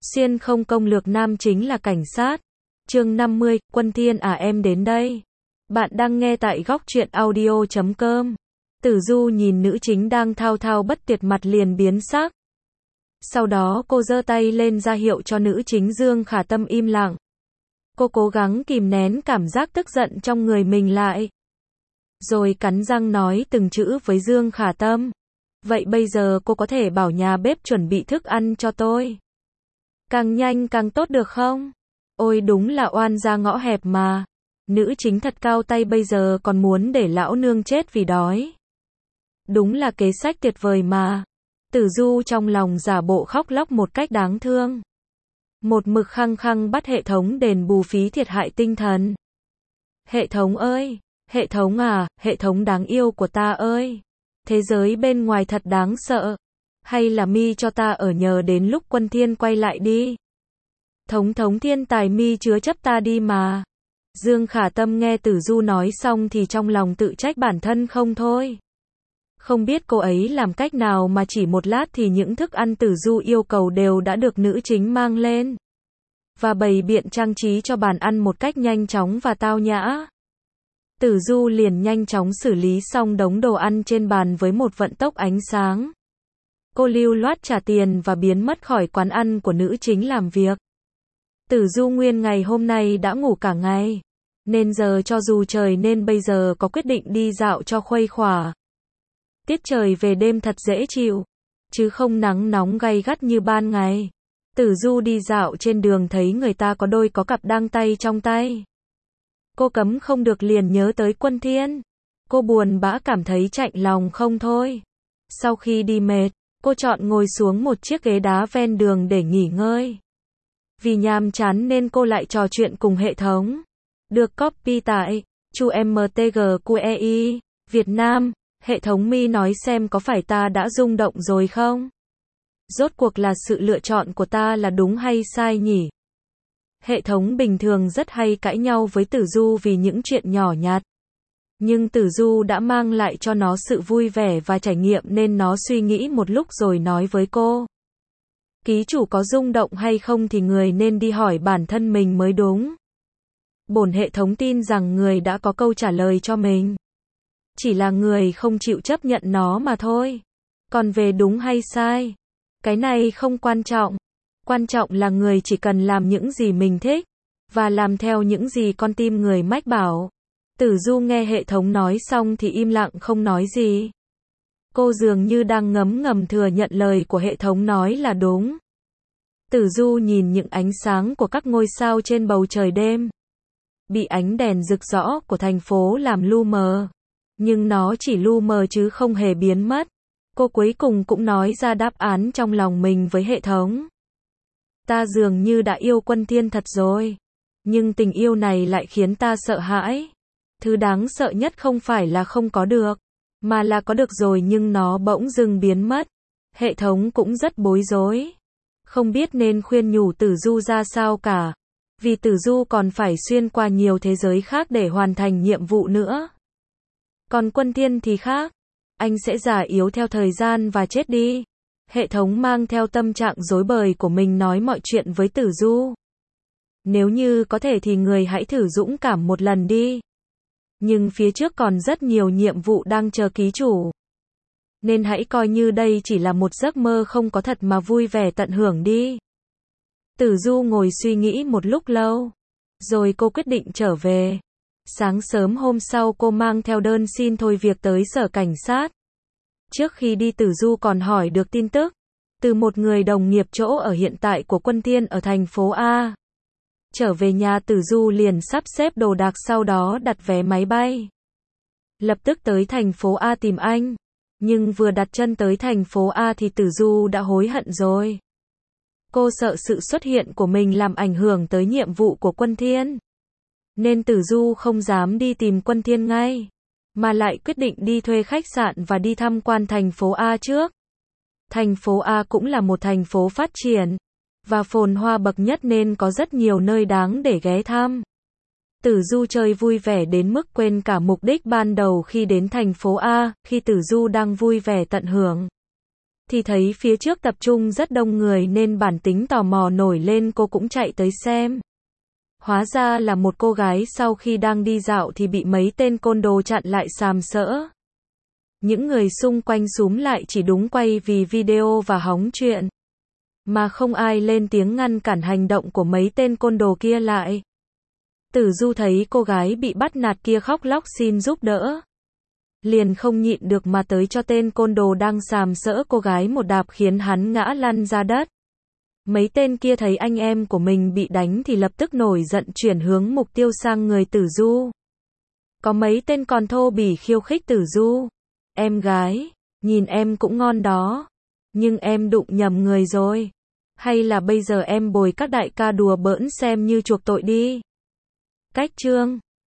Xuyên không công lược nam chính là cảnh sát. Chương 50, Quân Thiên à em đến đây. Bạn đang nghe tại góc truyện audio.com. Tử Du nhìn nữ chính đang thao thao bất tuyệt mặt liền biến sắc. Sau đó cô giơ tay lên ra hiệu cho nữ chính Dương Khả Tâm im lặng. Cô cố gắng kìm nén cảm giác tức giận trong người mình lại. Rồi cắn răng nói từng chữ với Dương Khả Tâm. Vậy bây giờ cô có thể bảo nhà bếp chuẩn bị thức ăn cho tôi. Càng nhanh càng tốt được không? Ôi đúng là oan ra ngõ hẹp mà. Nữ chính thật cao tay bây giờ còn muốn để lão nương chết vì đói. Đúng là kế sách tuyệt vời mà. Tử Du trong lòng giả bộ khóc lóc một cách đáng thương. Một mực khăng khăng bắt hệ thống đền bù phí thiệt hại tinh thần. Hệ thống ơi, hệ thống à, hệ thống đáng yêu của ta ơi. Thế giới bên ngoài thật đáng sợ. Hay là mi cho ta ở nhờ đến lúc Quân Thiên quay lại đi. Thống thiên tài mi chứa chấp ta đi mà. Dương Khả Tâm nghe Tử Du nói xong thì trong lòng tự trách bản thân không thôi. Không biết cô ấy làm cách nào mà chỉ một lát thì những thức ăn Tử Du yêu cầu đều đã được nữ chính mang lên. Và bày biện trang trí cho bàn ăn một cách nhanh chóng và tao nhã. Tử Du liền nhanh chóng xử lý xong đống đồ ăn trên bàn với một vận tốc ánh sáng. Cô lưu loát trả tiền và biến mất khỏi quán ăn của nữ chính làm việc. Tử Du nguyên ngày hôm nay đã ngủ cả ngày. Nên giờ cho dù trời nên bây giờ có quyết định đi dạo cho khuây khỏa. Tiết trời về đêm thật dễ chịu. Chứ không nắng nóng gay gắt như ban ngày. Tử Du đi dạo trên đường thấy người ta có đôi có cặp đang tay trong tay. Cô cấm không được liền nhớ tới Quân Thiên. Cô buồn bã cảm thấy chạnh lòng không thôi. Sau khi đi mệt, cô chọn ngồi xuống một chiếc ghế đá ven đường để nghỉ ngơi. Vì nhàm chán nên cô lại trò chuyện cùng hệ thống. Được copy tại chu mtgqei Việt Nam. Hệ thống mi nói xem có phải ta đã rung động rồi không? Rốt cuộc là sự lựa chọn của ta là đúng hay sai nhỉ? Hệ thống bình thường rất hay cãi nhau với Tử Du vì những chuyện nhỏ nhặt. Nhưng Tử Du đã mang lại cho nó sự vui vẻ và trải nghiệm nên nó suy nghĩ một lúc rồi nói với cô. Ký chủ có rung động hay không thì người nên đi hỏi bản thân mình mới đúng. Bổn hệ thống tin rằng người đã có câu trả lời cho mình. Chỉ là người không chịu chấp nhận nó mà thôi. Còn về đúng hay sai, cái này không quan trọng. Quan trọng là người chỉ cần làm những gì mình thích, và làm theo những gì con tim người mách bảo. Tử Du nghe hệ thống nói xong thì im lặng không nói gì. Cô dường như đang ngấm ngầm thừa nhận lời của hệ thống nói là đúng. Tử Du nhìn những ánh sáng của các ngôi sao trên bầu trời đêm. Bị ánh đèn rực rỡ của thành phố làm lu mờ. Nhưng nó chỉ lu mờ chứ không hề biến mất. Cô cuối cùng cũng nói ra đáp án trong lòng mình với hệ thống. Ta dường như đã yêu Quân Thiên thật rồi. Nhưng tình yêu này lại khiến ta sợ hãi. Thứ đáng sợ nhất không phải là không có được, mà là có được rồi nhưng nó bỗng dưng biến mất. Hệ thống cũng rất bối rối. Không biết nên khuyên nhủ Tử Du ra sao cả. Vì Tử Du còn phải xuyên qua nhiều thế giới khác để hoàn thành nhiệm vụ nữa. Còn Quân Thiên thì khác. Anh sẽ già yếu theo thời gian và chết đi. Hệ thống mang theo tâm trạng rối bời của mình nói mọi chuyện với Tử Du. Nếu như có thể thì người hãy thử dũng cảm một lần đi. Nhưng phía trước còn rất nhiều nhiệm vụ đang chờ ký chủ. Nên hãy coi như đây chỉ là một giấc mơ không có thật mà vui vẻ tận hưởng đi. Tử Du ngồi suy nghĩ một lúc lâu. Rồi cô quyết định trở về. Sáng sớm hôm sau cô mang theo đơn xin thôi việc tới sở cảnh sát. Trước khi đi Tử Du còn hỏi được tin tức từ một người đồng nghiệp chỗ ở hiện tại của Quân Thiên ở thành phố A. Trở về nhà Tử Du liền sắp xếp đồ đạc sau đó đặt vé máy bay. Lập tức tới thành phố A tìm anh. Nhưng vừa đặt chân tới thành phố A thì Tử Du đã hối hận rồi. Cô sợ sự xuất hiện của mình làm ảnh hưởng tới nhiệm vụ của Quân Thiên. Nên Tử Du không dám đi tìm Quân Thiên ngay. Mà lại quyết định đi thuê khách sạn và đi tham quan thành phố A trước. Thành phố A cũng là một thành phố phát triển và phồn hoa bậc nhất nên có rất nhiều nơi đáng để ghé thăm. Tử Du chơi vui vẻ đến mức quên cả mục đích ban đầu khi đến thành phố A, khi Tử Du đang vui vẻ tận hưởng thì thấy phía trước tập trung rất đông người nên bản tính tò mò nổi lên, cô cũng chạy tới xem. Hóa ra là một cô gái sau khi đang đi dạo thì bị mấy tên côn đồ chặn lại sàm sỡ. Những người xung quanh xúm lại chỉ đúng quay vì video và hóng chuyện, mà không ai lên tiếng ngăn cản hành động của mấy tên côn đồ kia lại. Tử Du thấy cô gái bị bắt nạt kia khóc lóc xin giúp đỡ, liền không nhịn được mà tới cho tên côn đồ đang sàm sỡ cô gái một đạp khiến hắn ngã lăn ra đất. Mấy tên kia thấy anh em của mình bị đánh thì lập tức nổi giận chuyển hướng mục tiêu sang người Tử Du. Có mấy tên còn thô bỉ khiêu khích Tử Du. Em gái, nhìn em cũng ngon đó, nhưng em đụng nhầm người rồi. Hay là bây giờ em bồi các đại ca đùa bỡn xem như chuộc tội đi. Cách chương